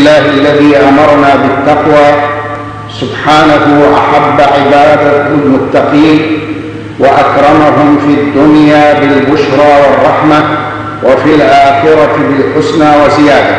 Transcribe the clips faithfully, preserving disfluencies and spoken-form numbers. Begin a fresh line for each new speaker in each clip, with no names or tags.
لله الذي أمرنا بالتقوى سبحانه وأحب عباده المتقين وأكرمهم في الدنيا بالبشرى والرحمة وفي الآخرة بالحسنى وزيادة.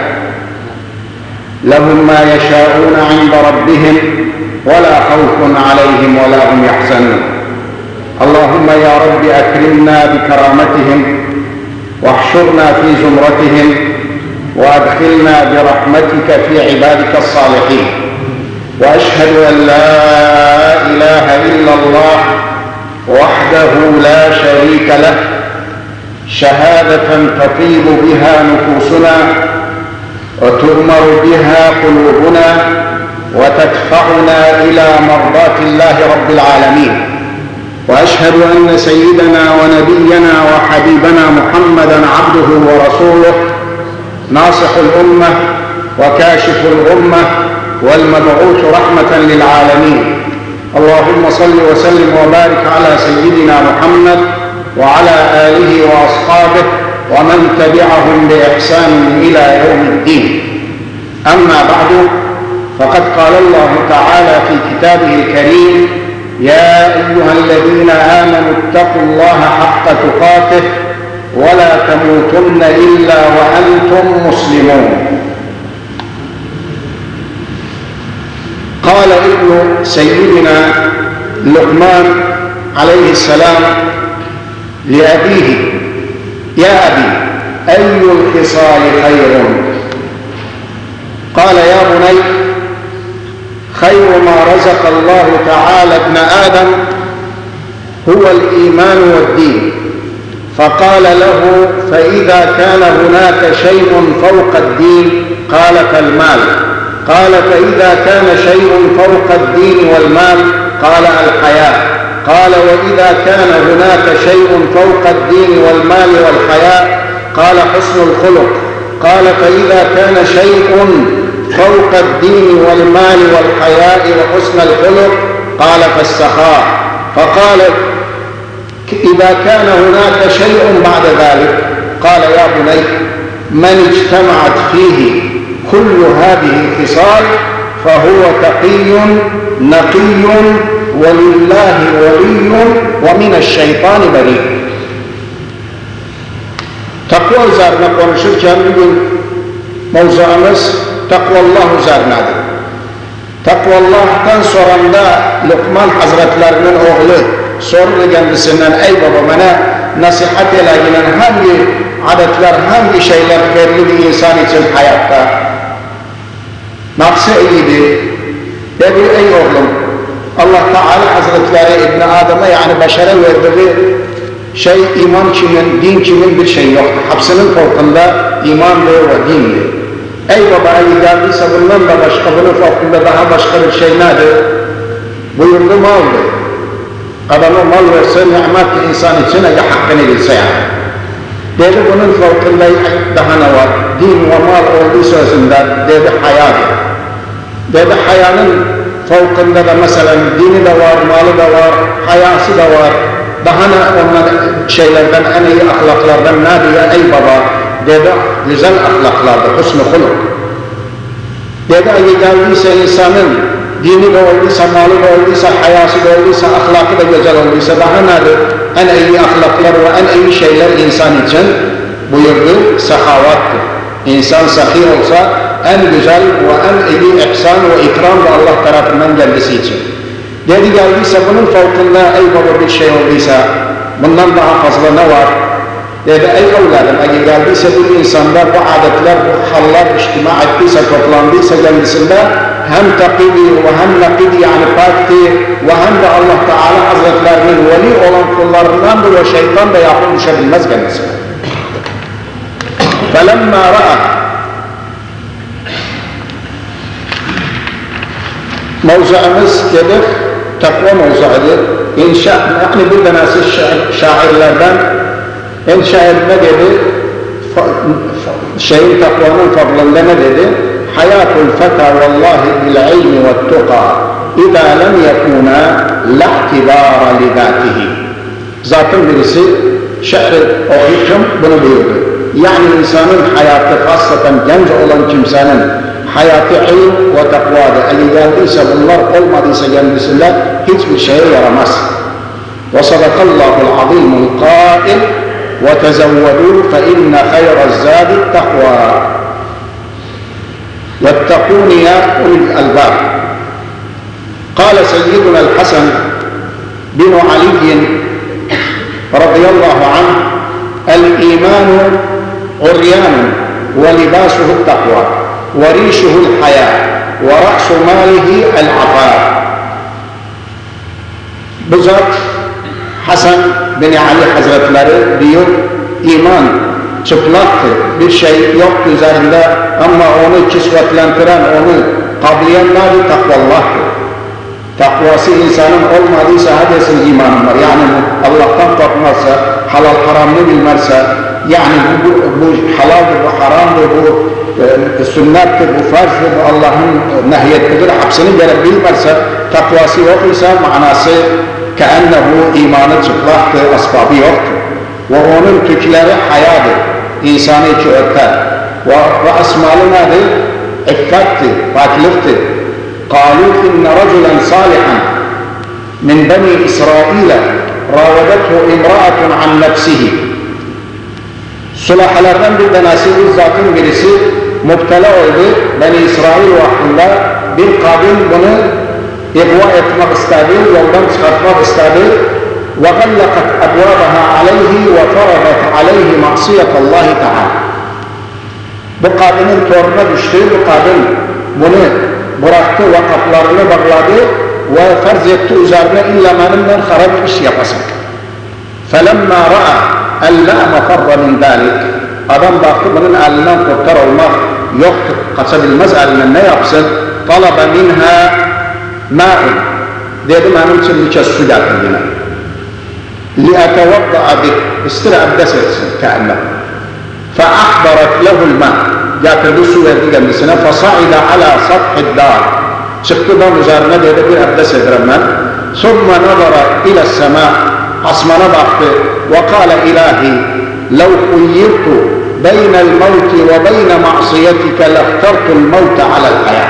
لهم ما يشاءون عند ربهم ولا خوف عليهم ولا هم يحزنون. اللهم يا رب أكرمنا بكرامتهم واحشرنا في زمرتهم وأدخلنا برحمتك في عبادك الصالحين. وأشهد أن لا إله إلا الله وحده لا شريك له شهادة تطيب بها نفوسنا وتؤمر بها قلوبنا وتدفعنا إلى مرضاة الله رب العالمين. وأشهد أن سيدنا ونبينا وحبيبنا محمدا عبده ورسوله ناصح الأمة وكاشف الغمة والمبعوث رحمة للعالمين. اللهم صل وسلم وبارك على سيدنا محمد وعلى آله وأصحابه ومن تبعهم بإحسان إلى يوم الدين. أما بعد، فقد قال الله تعالى في كتابه الكريم: يا أيها الذين آمنوا اتقوا الله حق تقاته ولا تموتن إلا وأنتم مسلمون. قال ابن سيدنا لقمان عليه السلام لأبيه: يا أبي، أي الخصال خير؟ قال: يا بني، خير ما رزق الله تعالى ابن آدم هو الإيمان والدين. فقال له: فإذا كان هناك شيء فوق الدين؟ قال: فالمال. قال: فإذا كان شيء فوق الدين والمال؟ قال: الحياة. قال: وإذا كان هناك شيء فوق الدين والمال والحياة؟ قال: حسن الخلق. قال: فإذا كان شيء فوق الدين والمال والحياء وحسن الخلق؟ قال: فالسخاء. فقال: إذا كان هناك شيء بعد ذلك؟ قال: يا بني، من اجتمعت فيه كل هذه الخصال فهو تقي نقي ولله ولي ومن الشيطان بريء. Takva üzerine konuşurken bugün mevzuumuz takvallah üzerinedir. Takvallah'tan sonra da Lokman Hazretlerinin oğlu sordu kendisinden: ey baba, bana nasihat eyle, hangi adetler, hangi şeyler hayırlı bir insan için hayatta? Nafsı iyiydi. Dedi: ey oğlum, Allah Teala Hazretleri İbn Adem'e, yani beşere verdiği şey iman kimin, din kimin bir şey yoktu. Hapsinin korkunda imandı ve dindi. Ey baba, eğer geldiyse bundan da başka, bunun farkında daha başka bir şey nedir? Buyurdu: maldı. Adama mal verse nimet insan için eğer hakkını bilse yani. Dedi: bunun farkında daha ne var? Din ve mal olduğu sözünde dedi hayadır. Dedi hayanın farkında da mesela dini de var, malı da var, hayası da var. Daha ne onların şeylerden, en iyi ahlaklardan ne diyor ey baba? Dedi güzel ahlaklardır, husn-u huluk. Dedi eğer geldiyse insanın dini de olduysa, malı da olduysa, hayası da olduysa, ahlakı da güzel olduysa daha nedir? En iyi ahlaklar ve en iyi şeyler insan için buyurdu sahavattır. İnsan sahi olsa en güzel ve en iyi ihsan ve ikram da Allah tarafından kendisi için. Dedi geldiyse bunun farkında ey baba bir şey olduysa bundan daha fazla ne var? Dedi ey evladım, eğer geldiyse bir insanda bu adetler, bu hallar içtima ettiyse, toplandıysa kendisinde hem takidi ve hem nakidi, yani pakti ve hem de Allah Teala Hazretlerinin veli olan kullarındandır ve şeytan da yakın düşebilmez kendisine. فَلَمَّا رَأَى Mevzuumuz dedik, takva mevzuudur. İnşa, yani bir tanesi şairlerden en şair ne dedi? Şeyin takvanın fadlında ne dedi? Hayatul feta vallahi bil ilmi ve tuqa idâ lem yekûnâ lahtibâra lidâtihi. Zaten birisi şair okuyup bunu buyurdu. Yani insanın hayatı, hasreten genç olan kimsenin hayatı ilm ve takvadır. Eğer geldiyse bunlar, olmadıysa kendisiyle hiçbir şeye yaramaz. Ve sadakallahul azimul qail ve tezevvedû fe inne hayra zâdi takvâ. واتقون يا أولي الألباب. قال سيدنا الحسن بن علي رضي الله عنه: الإيمان عريان ولباسه التقوى وريشه الحياء ورأس ماله العفاف. Bizzat Hasan bin Ali Hazretleri diyor, iman çıplaktır, bir şey yoktu üzerinde ama onu kisvetlendiren, onu kabliyen nedir? Takvallah'tır. Takvası insanın olmadıysa hadesinin imanı var. Yani Allah'tan korkmazsa, halal haramını bilmezse, yani bu, bu, bu halaldir, bu haramdır, bu e, sünnettir, bu farzdır, bu Allah'ın nehyettiğidir, hapsini gelip bilmezse, takvası yok ise manası keennehu imanı çıplaktır, asbabı yoktur. Ve onun tükleri hayadır, insanı içi öter. Ve, ve asmalı nedir? İffettir, faklıktır. قالوا إن رجلا صالحا من بني إسرائيل راودته امرأة عن نفسه. Sulahalardan bir tanesi, bir zatın birisi müptela oldu. Beni İsrail vaktinde bir kadın bunu ihva etmek istedi, yoldan çıkartmak istedi. وَغَلَّقَتْ أَبْوَابَهَا عَلَيْهِ وَفَرَضَتْ عَلَيْهِ مَعْصِيَةَ اللّٰهِ تَعَالَى. Bu kadının toruna düştü, bu kadın bunu bıraktı ve kapılarını bağladı ve farz etti üzerine illa benimle harap iş yapasın. فَلَمَّا رَأَى اَلَّا مَفَرَّ مِنْ ذَٰلِكَ. Adam baktı bunun elinden kurtar olmak yoktur, kaçabilmez elinden, ne yapsın? طَلَبَ مِنْهَا مَاءٌ. Dedi benim için birkaç su getir yine. لِأَتَوَضَّعَ بِهِ. İstir abdest etsin kendine. فَأَحْضَرَتْ لَهُ الْمَاءِ. Getirdi su verdi kendisine. فَصَعِدَ عَلَى سَطْحِ الدَّارِ. Çıktı dam üzerine dedi bir abdest ederim ben. ثُمَّ نَظَرَ إِلَى السَّمَاءِ. Asmana baktı. وَقَالَ إِلَٰهِ لَوْ خُيِّرْتُ بَيْنَ الْمَوْتِ وَبَيْنَ مَعْصِيَتِكَ لَاخْتَرْتُ الْمَوْتَ عَلَى الْحَيَاةِ.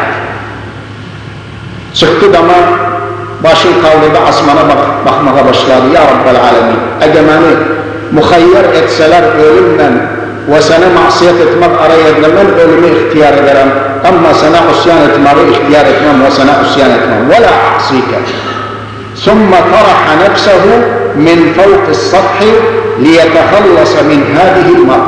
Çıktı dama, başını kaldırdı, asmana bak, bakmaya başladı. Ya Rabbel Alemin, egemeni muhayyer etseler ölümle ve sana masiyet etmek arayında ben ölümü ihtiyar ederim. Ama sana usyan etmeyi ihtiyar etmem ve sana usyan etmem. Ve la asike. ثُمَّ طَرَحَ نَفْسَهُ مِنْ فَوْقِ السَّطْحِ لِيَتَخَلَّصَ مِنْ هَذِهِ الْمَرْءِ.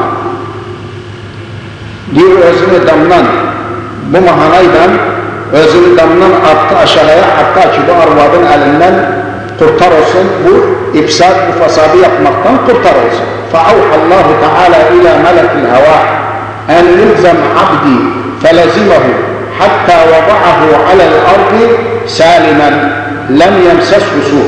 Diyor özünü damdan, bu mahanaydan özünü damdan attı aşağıya, hatta ki bu arvadın elinden kurtar olsun, bu ifsad, bu fasadı yapmaktan kurtar olsun. فَاَوْحَ اللّٰهُ تَعَالَى اِلَى مَلَكِ الْهَوَاءِ اَنْ يُلْزَمْ عَبْدِي فَلَزِمَهُ حَتَّى وَضَعَهُ عَلَى الْأَرْضِ سَالِمًا لَمْ يَمْسَسْهُ سُوءٌ.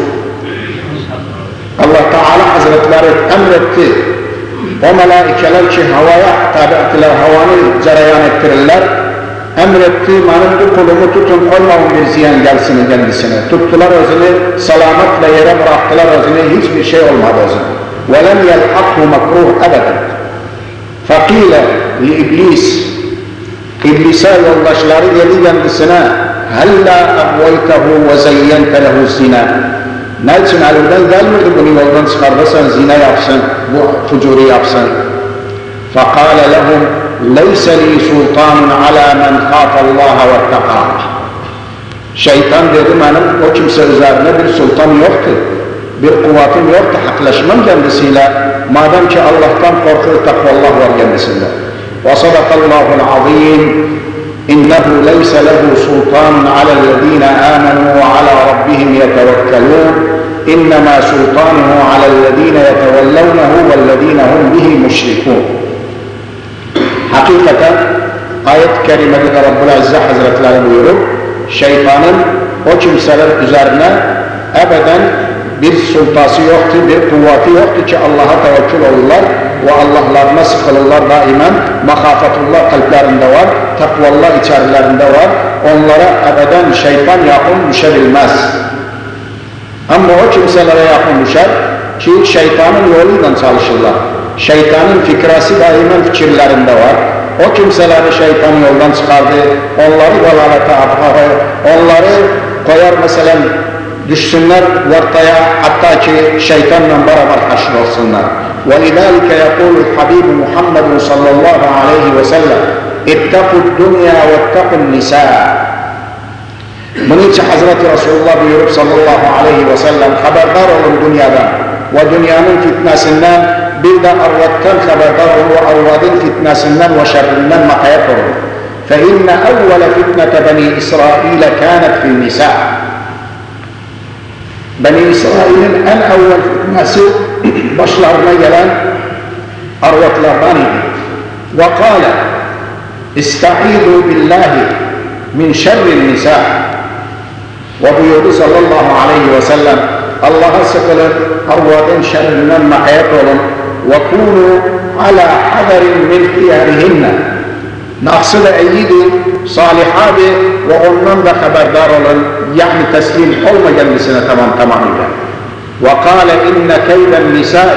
Allah Teala Hazretleri emretti. O melaikeler ki havaya tabi ettiler, havanı cereyan ettirirler. Emretti, benim bu kolumu tutun, olmamın bir ziyan gelsin kendisine. Tuttular özünü, selametle yere bıraktılar özünü, hiçbir şey olmadı özünü. وَلَمْ يَلْحَقْهُ مَكْرُوهُ أَبَدًا. فَقِيلَ لِإِبْلِيسِ. İblise yoldaşları dedi kendisine, هَلَّا أَبْوَيْتَهُ وَزَيَّنْتَ لَهُ الزِّنَا. Ne için elinden gelmedi bunu yoldan çıkarırsan zina yapsın, bu fucuri yapsın. فَقَالَ لَهُمْ لَيْسَ لِي سُلْطَانٌ عَلَى مَنْ خَافَ اللّٰهَ وَاتَّقَاهُ. Şeytan dedi, benim o kimse üzerine bir sultan yoktu, bir kuvvetim yoktu, haklaşmam kendisiyle. Madem ki Allah'tan korkur, takvallah var kendisinde. وَصَدَقَ اللّٰهُ الْعَظِيمُ إِنَّهُ لَيْسَ لَهُ سُلْطَانٌ عَلَى الَّذ۪ينَ آمَنُوا وَعَلَى رَبِّهِمْ يَتَوَكَّلُونَ إِنَّمَا سُلْطَانُهُ عَلَى الَّذ۪ينَ يَتَوَلَّوْنَهُ وَالَّذ۪ينَ هُمْ بِهِ مُشْرِكُونَ. Hakikaten ayet-i kerimede de Rabbul İzzet Hazretleri buyurur, şeytanın o kimseler üzerine ebeden bir sultası yoktu, bir kuvveti yoktu ki Allah'a tevekkül olurlar ve Allah'larına sıkılırlar daimen. Mahafetullah kalplerinde var, takvallah içerilerinde var. Onlara ebeden şeytan yakın düşebilmez. Ama o kimselere yakın düşer ki şeytanın yoluyla çalışırlar. Şeytanın fikrası daimen fikirlerinde var. o kimseleri şeytan yoldan çıkardı, onları dalalete aparır, onları koyar mesela düşsünler ortaya, hatta ki şeytanla beraber haşr olsunlar. وَلِذَٰلِكَ يَقُولُ الْحَبِيبُ مُحَمَّدٌ صَلَّى اللّٰهُ عَلَيْهِ وَسَلَّمْ اتَّقُوا الدُّنْيَا وَاتَّقُوا النِّسَاءَ. Bunun için Hazreti Resulullah buyurup sallallahu aleyhi ve sellem haberdar olun dünyadan ve dünyanın fitnesinden, bir de arvattan haberdar olun ve arvadın fitnesinden ve şerrinden mukayyet olun. فَاِنَّ اَوَّلَ فِتْنَةَ بَنِي إِسْرَائِيلَ كَانَتْ فِي النِّسَاءِ. Beni İsrail'in en evvel fitnesi başlarına gelen arvatlardan idi. وَقَالَ اِسْتَعِيذُوا بِاللّٰهِ مِنْ شَرِّ النِّسَاءِ. Ve buyurdu sallallahu aleyhi ve sellem, Allah'a sıkılın, arvadın şerrinden mukayyet olun. وَكُونُوا عَلَى حَذَرٍ مِنْ خِيَارِهِنَّ. Naksı da iyiydi, salihadı ve ondan da haberdar olun. Yani teslim olma kendisine tamam tamamıyla. وَقَالَ اِنَّ كَيْدَ النِّسَاءِ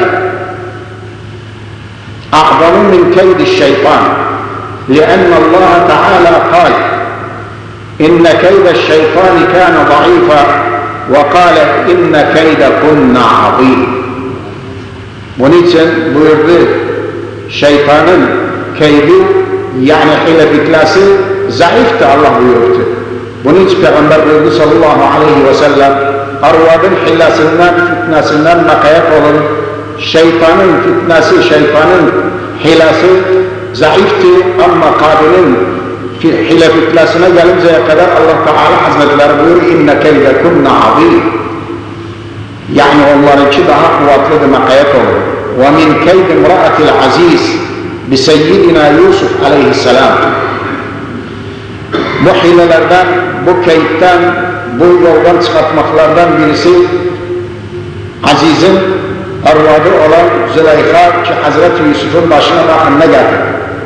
أَعْظَمُ مِنْ كَيْدِ الشَّيْطَانِ لِأَنَّ اللّٰهَ تَعَالَى قَالَ إِنَّ كَيْدَ الشَّيْطَانِ كَانَ ضَعِيفًا وَقَالَ إِنَّ كَيْدَكُنَّ عَظِيمٌ. Bunun için buyurdu, şeytanın keydi yani hilefiklası zayıftı Allah buyurdu. Bunun için Peygamber buyurdu sallallahu aleyhi ve sellem, arvadın hillesinden, fitnesinden mukayyet olun. Şeytanın fitnesi, şeytanın hilesi zayıftı ama kadının hile fitnesine gelinceye kadar Allah Teala Hazretleri buyuruyor, inne keydekunne azim. Yani onlarınki daha kuvvetlidir, mukayyet olun. Ve min keydi imra'atil aziz bi seyyidina Yusuf aleyhisselam. Bu hilelerden, bu keyitten, bu yoldan çıkartmaklardan birisi Aziz'in arvadı olan Züleyha ki Hazreti Yusuf'un başına bakın ne geldi.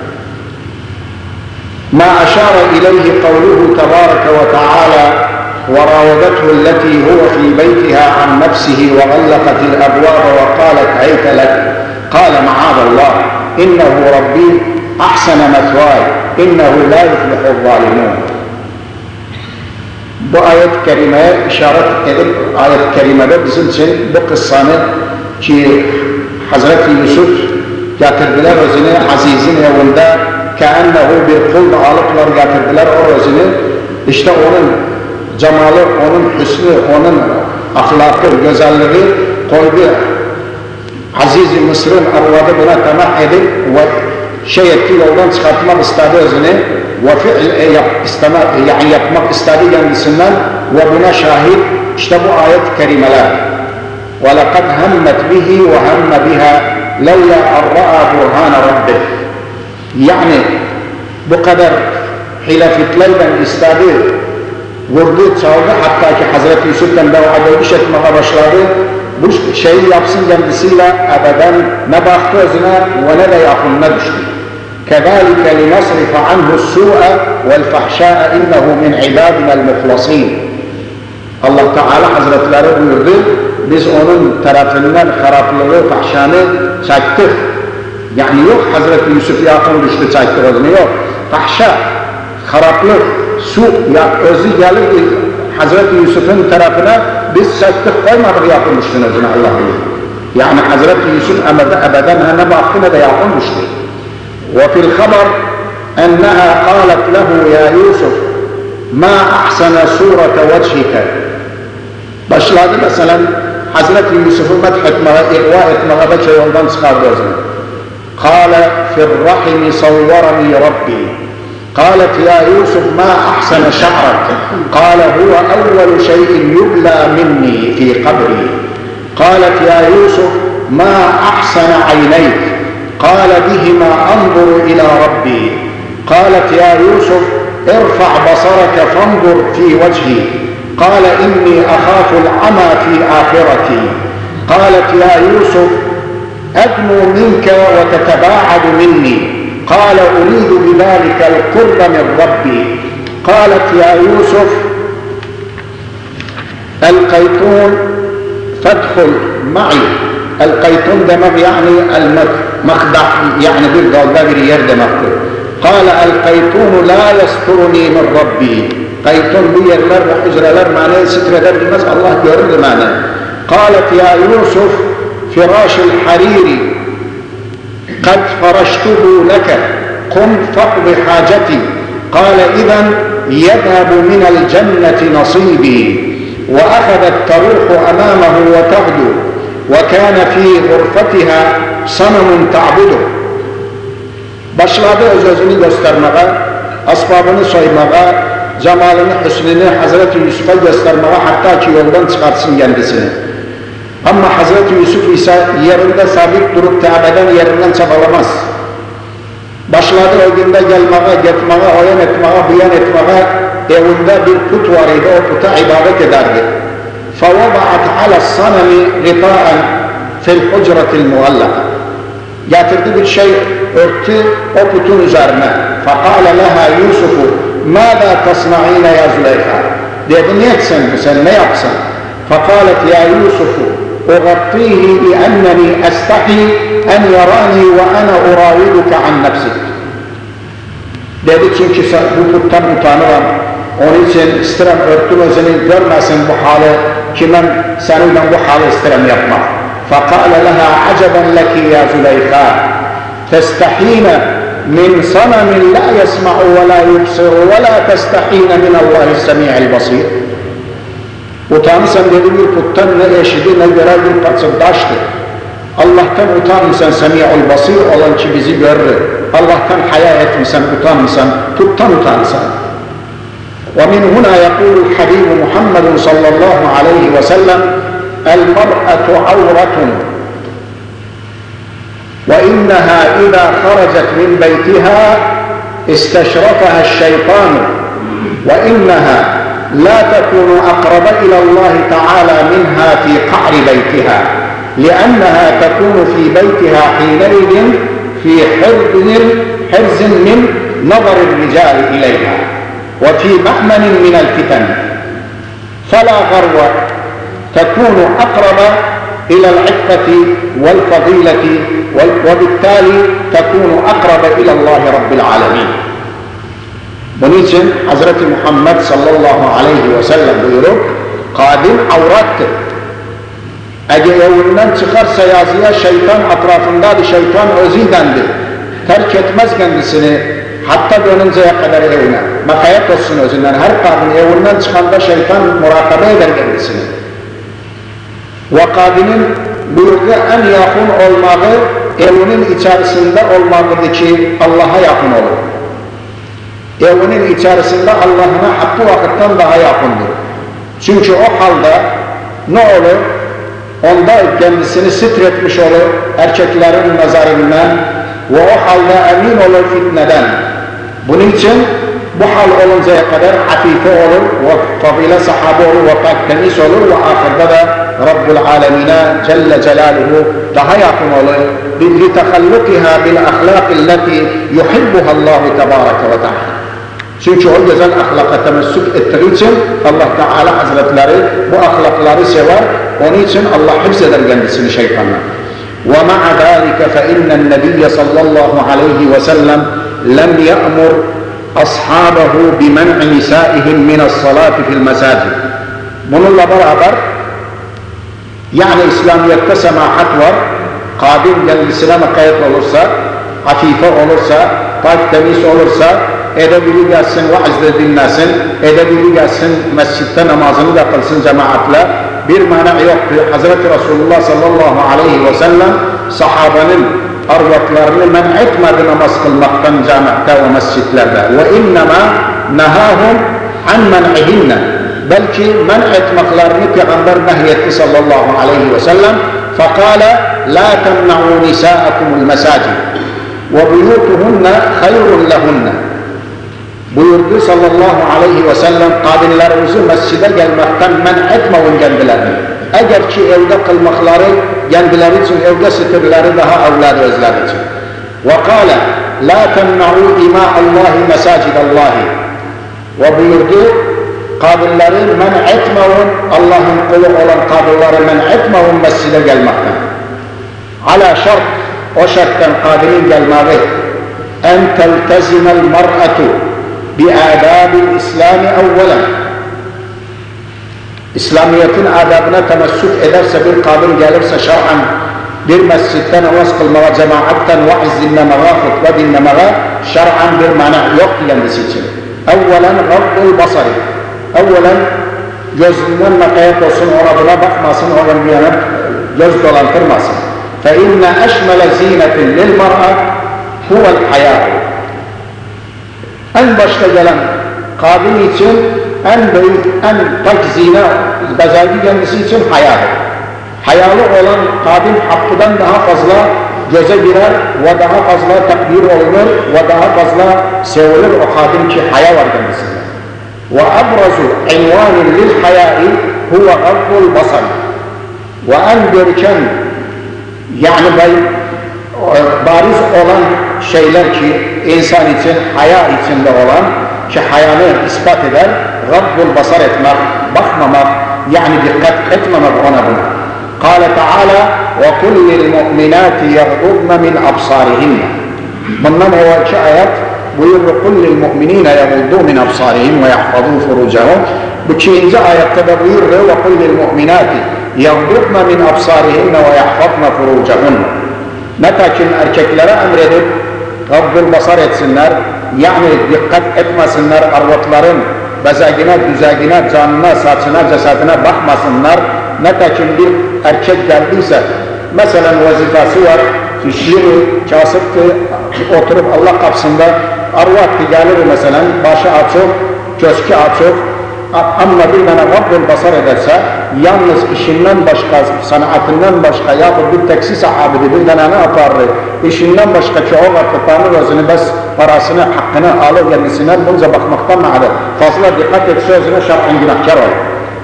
ما أشار إليه قوله تبارك وتعالى وراودته التي هو في بيتها عن نفسه وغلقت الأبواب وقالت هيت لك قال معاذ الله إنه ربي أحسن مثواي إنه لا يفلح الظالمون. Bu ayet-i kerimeye işaret edip ayet-i kerimede bizim için bu kıssanı ki Hazreti Yusuf getirdiler özünü Aziz'in evinde keennehu bir kul da alıplar getirdiler o özünü. İşte onun cemalı, onun hüsnü, onun ahlakı, güzelliği koydu. Aziz-i Mısır'ın arvadı buna tamah edip ve şey etti, yoldan çıkartmak istedi özünü ve fiil yap, isteme, yani yapmak istedi kendisinden ve buna şahit işte bu ayet-i kerimeler. وَلَقَدْ هَمَّتْ بِهِ وَهَمَّ بِهَا لَوْلَا أَنْ رَأَى بُرْهَانَ رَبِّهِ. Yani bu kadar hilafetlerden istedi, vurdu, çaldı, hatta ki Hazreti Yusuf'tan davada iş etmeye başladı. Bu şeyi yapsın kendisiyle ebeden ne baktı özüne ve ne de yakınına düştü. كَذَٰلِكَ لِنَصْرِفَ عَنْهُ السُّوءَ وَالْفَحْشَاءَ اِنَّهُ مِنْ عِبَادِنَا الْمُخْلَصِينَ. Allah Teala Hazretleri buyurdu, biz onun tarafından haraplığı, fahşanı çektik. Yani yok Hazreti Yusuf yakın düştü çektik özünü, yok. Fahşa, haraplık, su, ya özü gelirdi Hazreti Yusuf'un tarafına, biz çektik koymadık yakın düştüğün özünü Allah bilir. Yani Hazreti Yusuf ebeden ne baktı ne de yakın düştü. وفي الخبر أنها قالت له يا يوسف ما أحسن صورة وجهك. Başladı mesela Hazreti Yusuf'u methetmeye, ihva etmeye da şey yoldan çıkardı özünü. قال في الرحم صورني ربي. قالت يا يوسف ما أحسن شعرك. قال هو أول شيء يبلى مني في قبري. قالت يا يوسف ما أحسن عينيك. قال بهما أنظر إلى ربي. قالت يا يوسف ارفع بصرك فانظر في وجهي. قال إني أخاف العمى في آخرتي. قالت يا يوسف أدنو منك وتتباعد مني. قال أريد بذلك القرب من ربي. قالت يا يوسف القيتون فادخل معي. القيتون demek yani المخدع yani bir dalda bir yer demektir. قال القيتون لا يسترني من ربي. Qaytun bu yerler ve hücreler manayı sitreder bilmez, Allah görür manayı. قالت يا يوسف فراش الحرير قد فرشته لك قم فاقض حاجتي. قال إذا يذهب من الجنة نصيبي. وأخذت تروح أمامه وتغدو وكان في غرفتها صنم تعبده. Başladı öz özünü göstermeye, asbabını soymaya, cemalini, hüsnünü Hazreti Yusuf'a göstermeye, hatta ki yoldan çıkartsın kendisini. Ama Hazreti Yusuf ise yerinde sabit durup Kabe'den yerinden çabalamaz. Başladı o günde gelmeye, gitmeye, oyan etmeye, buyan etmeye, evinde bir put var idi, o puta ibadet ederdi. فَوَضَعَتْ عَلَى الصَّنَمِ غِطَاءً فِي الْحُجْرَةِ الْمُغَلَّقَةِ. Getirdi bir şey, örtü o putun üzerine. فَقَالَ لَهَا يُوسُفُ مَاذَا تَصْنَعِينَ يَا زُلَيْخَا. Dedi, ne etsen sen, ne yapsan? فَقَالَتْ يَا يُوسُفُ اُغَطِّيهِ بِأَنَّنِي أَسْتَحِي اَنْ يَرَانِي وَأَنَا اُرَاوِدُكَ عَنْ نَفْسِكَ. Dedi, çünkü bu puttan utanırım. Onun için istirem örtüm özünü görmesin bu hali, ki ben seninle bu hali istirem yapma. فَقَالَ لَهَا عَجَبًا لَكِ يَا زُلَيْخَا تَسْتَحِينَ مِنْ صَنَمٍ لَا يَسْمَعُ وَلَا يُبْصِرُ وَلَا تَسْتَحِينَ مِنَ اللّٰهِ السَّمِيعِ الْبَصِيرِ. Utanırsan dedi, bir puttan ne eşidi ne görer bir paçırdaştı. Allah'tan utanırsan Semi'ul Basir olan ki bizi görür. Allah'tan haya etmişsen, utanırsan, puttan utanırsan. ومن هنا يقول الحبيب محمد صلى الله عليه وسلم المرأة عورة وإنها إذا خرجت من بيتها استشرفها الشيطان وإنها لا تكون أقرب إلى الله تعالى منها في قعر بيتها لأنها تكون في بيتها حينئذ في حرز من نظر الرجال إليها وفي مأمن من الفتن فلا غرو تكون أقرب إلى العفة والفضيلة وبالتالي تكون أقرب إلى الله رب العالمين. Bunun için Hazreti Muhammed sallallahu aleyhi ve sellem buyurup, kadın avrattır. Eğer evinden çıkarsa yazıya şeytan etrafındadır, şeytan özüdendir. Terk etmez kendisini, hatta dönünceye kadar evine. Makayet olsun özünden. Her kadın evinden çıkanda şeytan murakabe eder kendisini. Ve kadının buyurduğu en yakın olmağı, evinin içerisinde olmalıdır ki Allah'a yakın olur. Evinin içerisinde Allah'ına hakkı vakitten daha yakındır. Çünkü o halde ne olur? Onda kendisini sitretmiş olur erkeklerin nazarından ve o halde emin olur fitneden. Bunun için bu hal oluncaya kadar afife olur ve fadile sahabe olur ve pak temiz olur ve ahirde de Rabbul Alemine Celle Celaluhu daha yakın olur. لِتَخَلُّقِهَا بِالْأَخْلَاقِ الَّتِي يُحِبُّهَا اللّٰهُ تَبَارَكَ وَتَعَالَى. Çünkü o güzel ahlaka temessük ettiği için Allah Teala Hazretleri bu ahlakları sever. Onun için Allah hifzeder kendisini şeytanla. وَمَعَ ذَٰلِكَ فَإِنَّ النَّبِيَّ صَلَّى اللّٰهُ عَلَيْهِ وَسَلَّمْ لَمْ يَأْمُرْ أَصْحَابَهُ بِمَنْعِ نِسَائِهِمْ مِنَ الصَّلَاةِ فِي الْمَسَاجِدِ. Bununla beraber yani İslamiyet'te semahat var. Kadın kendisine makayet olursa, afife olursa, pak temiz olursa, edebili gelsin, vaazda dinlesin, edebili gelsin, mescitte namazını da kılsın cemaatle. Bir mana yoktur. Hazreti Resulullah sallallahu aleyhi ve sellem sahabenin arvatlarını men etmedi namaz kılmaktan cemaate ve mescitlerde. Ve innema nehahum an men'ihinne. Belki men etmeklerini Peygamber nehyetti sallallahu aleyhi ve sellem. Fekale la temna'u nisa'akumul mesacid ve buyutuhunne hayrun lehunne. Buyurdu sallallahu aleyhi ve sellem, kadınlarımızı mescide gelmekten men etmeyin kendilerini. Eğer ki evde kılmakları kendileri için, evde sitirleri daha evladı özleri için. Ve kâle la temna'u ima'allahi mesacidallahi. Ve buyurdu, kadınları men etmeyin, Allah'ın kulu olan kadınları men etmeyin mescide gelmekten. Ala şart, o şarttan kadının gelmeyi أن تلتزم المرأة بآداب الإسلام أولا. İslamiyet'in adabına temessük ederse, bir kadın gelirse şer'an bir mescitte namaz kılmaya, cemaatten vaaz dinlemeye, hutbe dinlemeye şer'an bir mana yok kendisi için. Evvelen gaddul basari. Evvelen gözünden nakayet olsun, ona buna bakmasın, ona bir yana göz dolantırmasın. فَاِنَّ اَشْمَلَ زِينَةٍ لِلْمَرْأَةِ هُوَ الْحَيَاءُ. En başta gelen kadın için en büyük, en tak zine, bezagi kendisi için hayadır. Hayalı olan kadın hakkıdan daha fazla göze girer ve daha fazla takdir olunur ve daha fazla sevilir o kadın ki haya var kendisinde. وَأَبْرَزُ عِنْوَانٍ لِلْحَيَاءِ هُوَ غَضُّ الْبَصَرِ. Ve en görken, yani bariz olan şeyler ki insan için, haya içinde olan, ki hayanı ispat eder, gaddul basar etmek, bakmamak, yani dikkat etmemek ona buna. Kâle Teala وَقُلْ لِلْمُؤْمِنَاتِ يَغْضُضْنَ مِنْ أَبْصَارِهِنَّ. Bundan evvelki ayet buyurdu قُلْ لِلْمُؤْمِنِينَ يَغْضُضُّوا مِنْ أَبْصَارِهِمْ وَيَحْفَظُوا فُرُوجَهُمْ. Bu ikinci ayette de buyurdu وَقُلْ لِلْمُؤْمِنَاتِ يَغْضُضْنَ مِنْ أَبْصَارِهِنَّ وَيَحْفَظْنَ فُرُوجَهُنَّ. Nitekim erkeklere emredip gaddul basar etsinler, yani dikkat etmesinler, arvatların bezegine, düzegine, canına, saçına, cesedine bakmasınlar. Nitekim bir erkek geldiyse, mesela vazifası var, işini, kasıptı, oturup Allah kapısında arvat gelir mesela, başı açık, köşkü açık, ama bir tane gaddul basar ederse, yalnız işinden başka, sanatından başka, yahut bir teksi sahabidi bir tane ne yapardı, işinden başka çoğu vakıtlarını özünü, bes parasını, hakkını alır kendisine, bunca bakmaktan mağdur. Fazla dikkat etse özüne şer'an günahkar olur.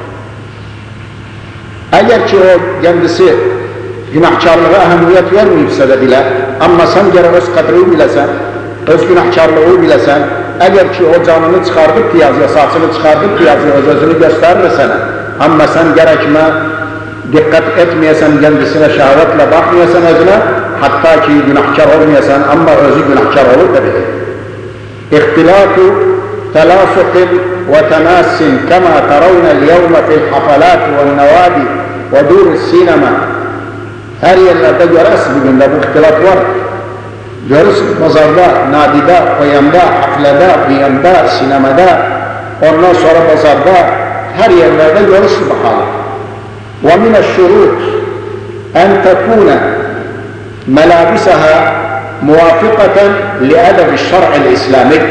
Eğer ki o kendisi günahkarlığa ehemmiyet vermeyipse de bile, ama sen gene öz kadriyi bilesen, öz günahkarlığı bilesen, eğer ki o canını çıkardık piyazıya, saçını çıkardık piyazıya, öz özünü gösterir sana, ama sen gerekme, dikkat etmeyesen kendisine, şehvetle bakmayasan özüne, hatta ki günahkar olmayasan ama özü günahkar olur da bile. İhtilâtu telâsukin ve temâssin kemâ teravnel yevme fil hafalat ve nevâdi ve dûr-i sinema. Her yerlerde görürsün bugün de bu ihtilat var. Görürsün pazarda, nadide, koyanda, haflede, kıyamda, sinemada, ondan sonra pazarda, her yerlerde görürsün bakalım. وَمِنَ الشُّرُوطِ أَنْ تَكُونَ مَلَابِسَهَا مُوَافِقَةً لِأَدَبِ الشَّرْعِ الْإِسْلَامِيِّ.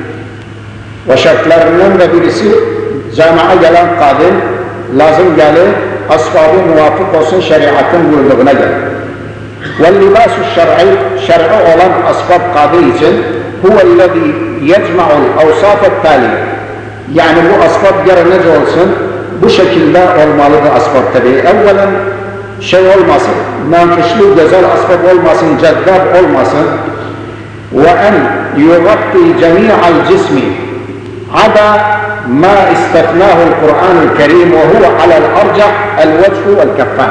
Ve şartlarından da birisi, camiye gelen kadın, lazım gelir, ashabı muvafık olsun şeriatın buyurduğuna gelir. وَالْلِبَاسُ الشَّرْعِ şer'i olan asbab kadın için هُوَ الَّذِي يَجْمَعُ الْاَوْصَافَ التَّالِيَ. Yani bu asbab gerenece olsun, bu şekilde olmalıdır asbab tabi. Evvelen şey olmasın, nankışlı, güzel asbab olmasın, ceddab olmasın. وَاَنْ يُغَطِّي جَمِيعَ الْجِسْمِ عَدَى مَا اِسْتَثْنَاهُ الْقُرْآنُ الْكَرِيمُ وَهُوَ عَلَى الْأَرْجَحِ الْوَجْهُ وَالْكَفَّانِ.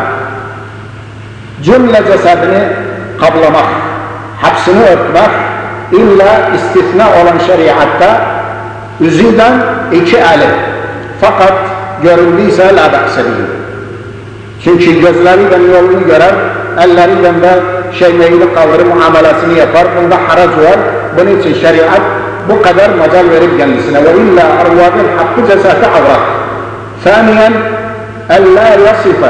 Cümle cesedini kaplamak, hapsini örtmek, illa istisna olan şeriatta üzüden iki eli. Fakat görüldüyse la ba'sediyor. Çünkü gözleriyle yolunu görer, elleriyle de şey meyili kaldırır, muamelesini yapar, bunda harac var. Bunun için şeriat bu kadar macal verir kendisine. Ve illa arvadın hakkı cesedi avrat. Thaniyen, ellâ yasife,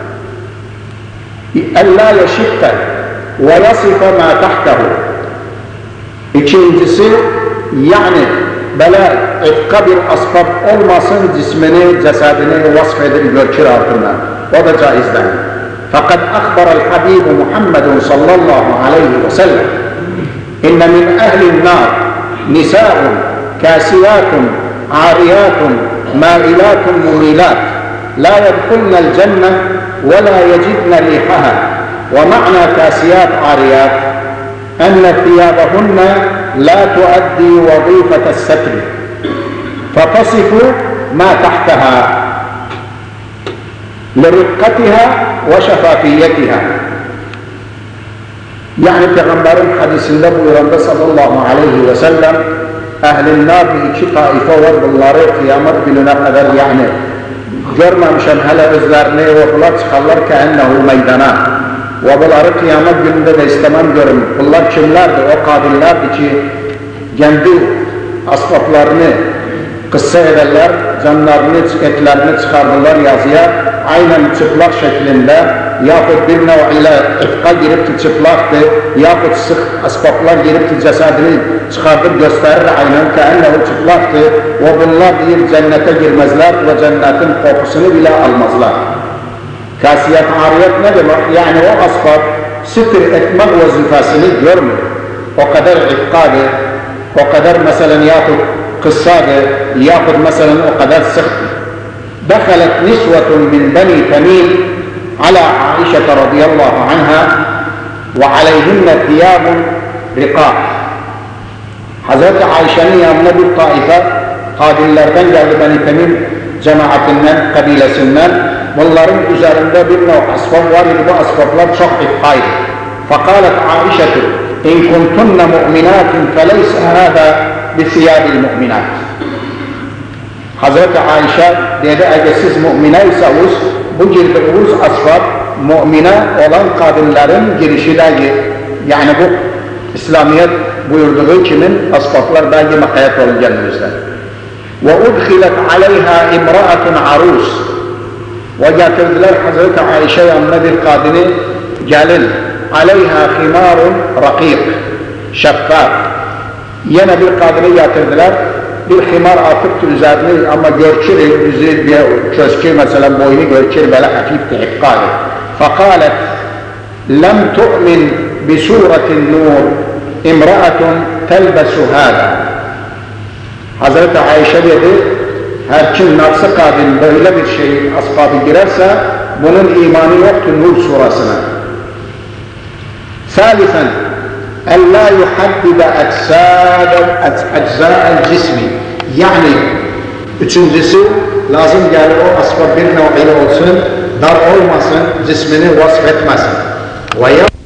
ellâ yeşitte ve yasife ma tahtahu. İkincisi, yani böyle etka bir asbab olmasın, cismini, cesedini vasfedir görkür altında. O da caizden. Fakat akbaral Habibu Muhammedun sallallahu aleyhi ve sellem inne min ehlin nar nisa'un kasiyatun ariyatun mailatun mumilat la yedkulnel cenne ve la yecidne rihaha ve ma'na kasiyat ariyat enne thiyabahunne la tuaddi vazifete setri fatasifu ma tahtaha لرقتها وشفافيتها. Yani Peygamberin hadisinde buyuranda sallallahu aleyhi ve sellem ehl-i nar iki taife var, bunları kıyamet gününe kadar yani görmemişim hele özlerini ve bunlar çıkarlar ki ennehu meydana ve bunları kıyamet gününde de istemem görün. Bunlar kimlerdi? O kadınlardı ki kendi asbaplarını kıssa ederler, canlarını, etlerini çıkardılar yazıya, aynen çıplak şeklinde yahut bir nev ile ifka girip ki çıplaktı, yahut sık asbaplar girip ki cesedini çıkardıp gösterir aynen ki ennehu çıplaktı ve bunlar değil cennete girmezler ve cennetin kokusunu bile almazlar. Kasiyet ariyet ne demek? Yani o asbap sitir etmek vazifesini görmüyor. O kadar ifkadı, o kadar mesela yahut kıssadı, yahut mesela o kadar sıktı. دخلت نسوة من بني تميم على عائشة رضي الله عنها وعليهن ثياب رقاق. Hazreti Ayşe'nin yanına bir taife kadınlardan geldi, Beni Temim cemaatinden, kabilesinden. Bunların üzerinde bir nev asbab var idi, bu asbablar çok ifkaydı. فقالت عائشة إن كنتن مؤمنات فليس هذا بثياب المؤمنات. Hazreti Ayşe dedi, eğer siz mümineysanız bu girdiğiniz asbab mümine olan kadınların girişidir. Yani bu İslamiyet buyurduğu kimin asbablar belki makayet olur kendimizde. Ve udkhilet aleyha imra'atun arus. Ve getirdiler Hazreti Ayşe yanına bir kadını gelin. Aleyha khimarun rakik. Şeffaf. Yine bir kadını getirdiler. Bir himar atıp üzerini ama görçür, yüzü diye köşkü mesela boynu görçür böyle hafif tehikkalı. Fakalet lem tu'min bi suretin nur imra'atun telbesu hâdâ. Hazreti Ayşe dedi, her kim nafsı kadın böyle bir şey asbabı girerse bunun imanı yoktur Nur surasına. Salisen اَلَّا يُحَدِّدَ اَجْزَاءَ الْجِسْمِ. Yani üçüncüsü lazım gelir o asbab bir nev ile olsun, dar olmasın, cismini vasfetmesin.